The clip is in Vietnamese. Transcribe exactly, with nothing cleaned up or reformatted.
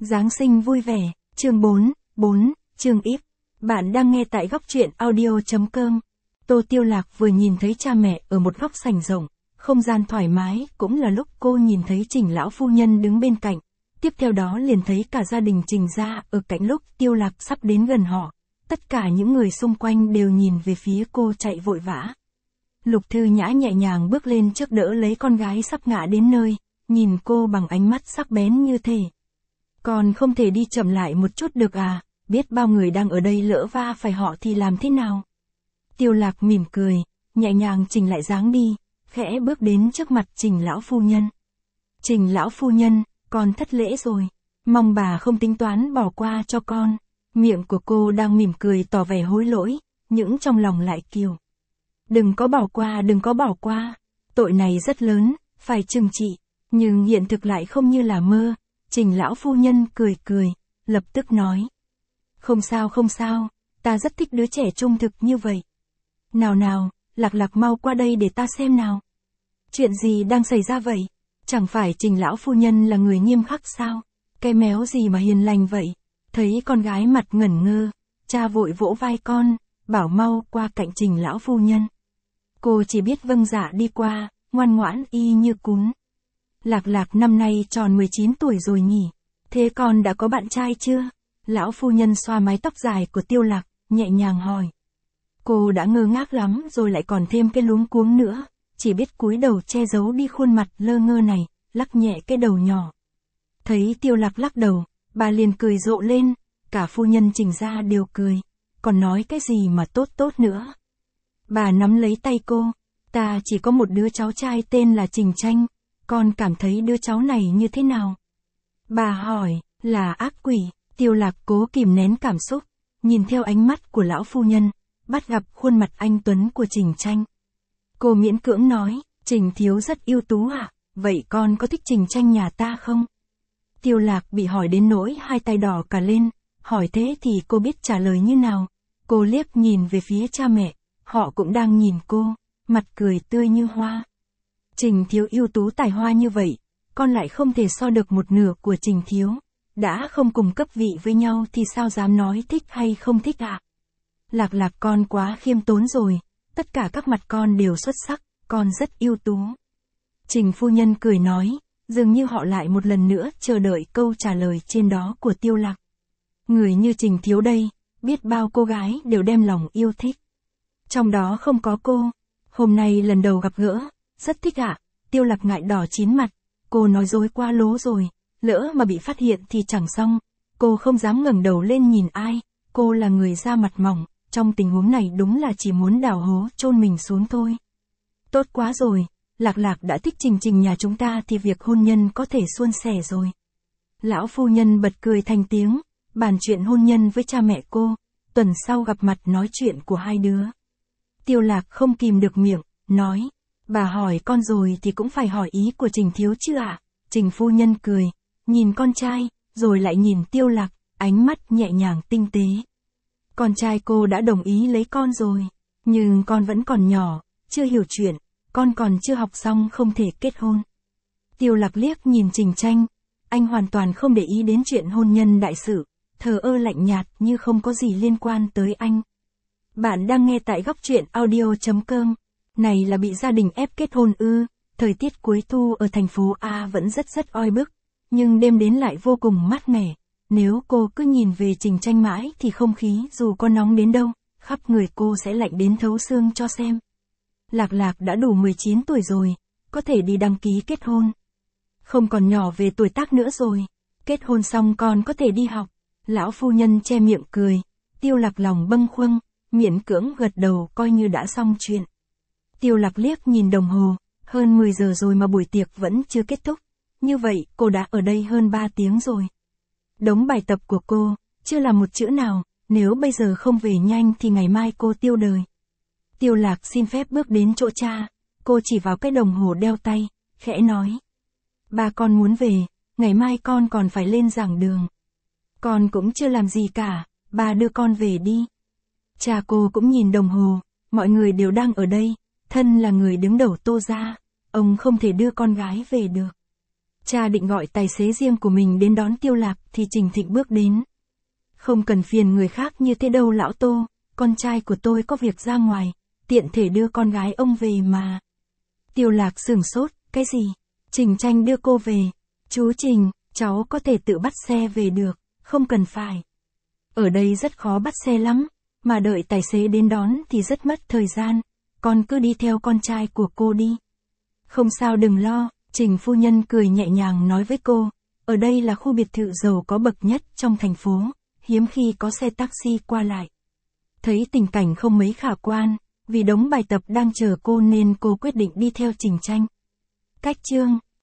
Giáng sinh vui vẻ, chương bốn, bốn, chương ít. Bạn đang nghe tại góc truyện audio chấm com. Tô Tiêu Lạc vừa nhìn thấy cha mẹ ở một góc sảnh rộng, không gian thoải mái, cũng là lúc cô nhìn thấy Trình lão phu nhân đứng bên cạnh. Tiếp theo đó liền thấy cả gia đình Trình gia ở cạnh. Lúc Tiêu Lạc sắp đến gần họ, tất cả những người xung quanh đều nhìn về phía cô chạy vội vã. Lục Thư Nhã nhẹ nhàng bước lên trước đỡ lấy con gái sắp ngã đến nơi, nhìn cô bằng ánh mắt sắc bén như thể. Còn không thể đi chậm lại một chút được à, biết bao người đang ở đây lỡ va phải họ thì làm thế nào? Tiêu Lạc mỉm cười, nhẹ nhàng chỉnh lại dáng đi, khẽ bước đến trước mặt Trình lão phu nhân. Trình lão phu nhân, con thất lễ rồi, mong bà không tính toán bỏ qua cho con. Miệng của cô đang mỉm cười tỏ vẻ hối lỗi, nhưng trong lòng lại kiều. Đừng có bỏ qua, đừng có bỏ qua, tội này rất lớn, phải trừng trị, nhưng hiện thực lại không như là mơ. Trình lão phu nhân cười cười, lập tức nói. Không sao không sao, ta rất thích đứa trẻ trung thực như vậy. Nào nào, Lạc Lạc mau qua đây để ta xem nào. Chuyện gì đang xảy ra vậy? Chẳng phải Trình lão phu nhân là người nghiêm khắc sao? Cái méo gì mà hiền lành vậy? Thấy con gái mặt ngẩn ngơ, cha vội vỗ vai con, bảo mau qua cạnh Trình lão phu nhân. Cô chỉ biết vâng dạ đi qua, ngoan ngoãn y như cún. Lạc Lạc năm nay tròn mười chín tuổi rồi nhỉ? Thế con đã có bạn trai chưa? Lão phu nhân xoa mái tóc dài của Tiêu Lạc, nhẹ nhàng hỏi. Cô đã ngơ ngác lắm rồi lại còn thêm cái luống cuống nữa, chỉ biết cúi đầu che giấu đi khuôn mặt lơ ngơ này, lắc nhẹ cái đầu nhỏ. Thấy Tiêu Lạc lắc đầu, bà liền cười rộ lên, cả phu nhân Trình gia đều cười, còn nói cái gì mà tốt tốt nữa. Bà nắm lấy tay cô, ta chỉ có một đứa cháu trai tên là Trình Tranh. Con cảm thấy đứa cháu này như thế nào? Bà hỏi, là ác quỷ. Tiêu Lạc cố kìm nén cảm xúc, nhìn theo ánh mắt của lão phu nhân, bắt gặp khuôn mặt anh tuấn của Trình Tranh. Cô miễn cưỡng nói, Trình thiếu rất ưu tú à, vậy con có thích Trình Tranh nhà ta không? Tiêu Lạc bị hỏi đến nỗi hai tay đỏ cả lên, hỏi thế thì cô biết trả lời như nào. Cô liếc nhìn về phía cha mẹ, họ cũng đang nhìn cô, mặt cười tươi như hoa. Trình thiếu ưu tú tài hoa như vậy, con lại không thể so được một nửa của Trình thiếu. Đã không cùng cấp vị với nhau thì sao dám nói thích hay không thích ạ? À? Lạc Lạc con quá khiêm tốn rồi, tất cả các mặt con đều xuất sắc, con rất ưu tú. Trình phu nhân cười nói, dường như họ lại một lần nữa chờ đợi câu trả lời trên đó của Tiêu Lạc. Người như Trình thiếu đây, biết bao cô gái đều đem lòng yêu thích. Trong đó không có cô, hôm nay lần đầu gặp gỡ. Rất thích ạ, à? Tiêu Lạc ngại đỏ chín mặt, cô nói dối qua lố rồi, lỡ mà bị phát hiện thì chẳng xong. Cô không dám ngẩng đầu lên nhìn ai, cô là người da mặt mỏng, trong tình huống này đúng là chỉ muốn đào hố chôn mình xuống thôi. Tốt quá rồi, Lạc Lạc đã thích Trình Trình nhà chúng ta thì việc hôn nhân có thể suôn sẻ rồi. Lão phu nhân bật cười thành tiếng, bàn chuyện hôn nhân với cha mẹ cô, tuần sau gặp mặt nói chuyện của hai đứa. Tiêu Lạc không kìm được miệng, nói. Bà hỏi con rồi thì cũng phải hỏi ý của Trình thiếu chứ ạ? À? Trình phu nhân cười, nhìn con trai, rồi lại nhìn Tiêu Lạc, ánh mắt nhẹ nhàng tinh tế. Con trai cô đã đồng ý lấy con rồi, nhưng con vẫn còn nhỏ, chưa hiểu chuyện, con còn chưa học xong không thể kết hôn. Tiêu Lạc liếc nhìn Trình Tranh, anh hoàn toàn không để ý đến chuyện hôn nhân đại sự, thờ ơ lạnh nhạt như không có gì liên quan tới anh. Bạn đang nghe tại góc truyện audio chấm com. Này là bị gia đình ép kết hôn ư? Thời tiết cuối thu ở thành phố A vẫn rất rất oi bức, nhưng đêm đến lại vô cùng mát mẻ. Nếu cô cứ nhìn về Trình Tranh mãi thì không khí dù có nóng đến đâu, khắp người cô sẽ lạnh đến thấu xương cho xem. Lạc Lạc đã đủ mười chín tuổi rồi, có thể đi đăng ký kết hôn. Không còn nhỏ về tuổi tác nữa rồi, kết hôn xong còn có thể đi học. Lão phu nhân che miệng cười, Tiêu Lạc lòng bâng khuâng, miễn cưỡng gật đầu coi như đã xong chuyện. Tiêu Lạc liếc nhìn đồng hồ, hơn mười giờ rồi mà buổi tiệc vẫn chưa kết thúc. Như vậy, cô đã ở đây hơn ba tiếng rồi. Đống bài tập của cô, chưa làm một chữ nào, nếu bây giờ không về nhanh thì ngày mai cô tiêu đời. Tiêu Lạc xin phép bước đến chỗ cha, cô chỉ vào cái đồng hồ đeo tay, khẽ nói. Ba con muốn về, ngày mai con còn phải lên giảng đường. Con cũng chưa làm gì cả, ba đưa con về đi. Cha cô cũng nhìn đồng hồ, mọi người đều đang ở đây. Thân là người đứng đầu Tô gia, ông không thể đưa con gái về được. Cha định gọi tài xế riêng của mình đến đón Tiêu Lạc thì Trình Thịnh bước đến. Không cần phiền người khác như thế đâu lão Tô, con trai của tôi có việc ra ngoài, tiện thể đưa con gái ông về mà. Tiêu Lạc sửng sốt, cái gì? Trình Tranh đưa cô về. Chú Trình, cháu có thể tự bắt xe về được, không cần phải. Ở đây rất khó bắt xe lắm, mà đợi tài xế đến đón thì rất mất thời gian, con cứ đi theo con trai của cô đi. Không sao đừng lo, Trình phu nhân cười nhẹ nhàng nói với cô, ở đây là khu biệt thự giàu có bậc nhất trong thành phố, hiếm khi có xe taxi qua lại. Thấy tình cảnh không mấy khả quan, vì đống bài tập đang chờ cô nên cô quyết định đi theo Trình Tranh. Cách chương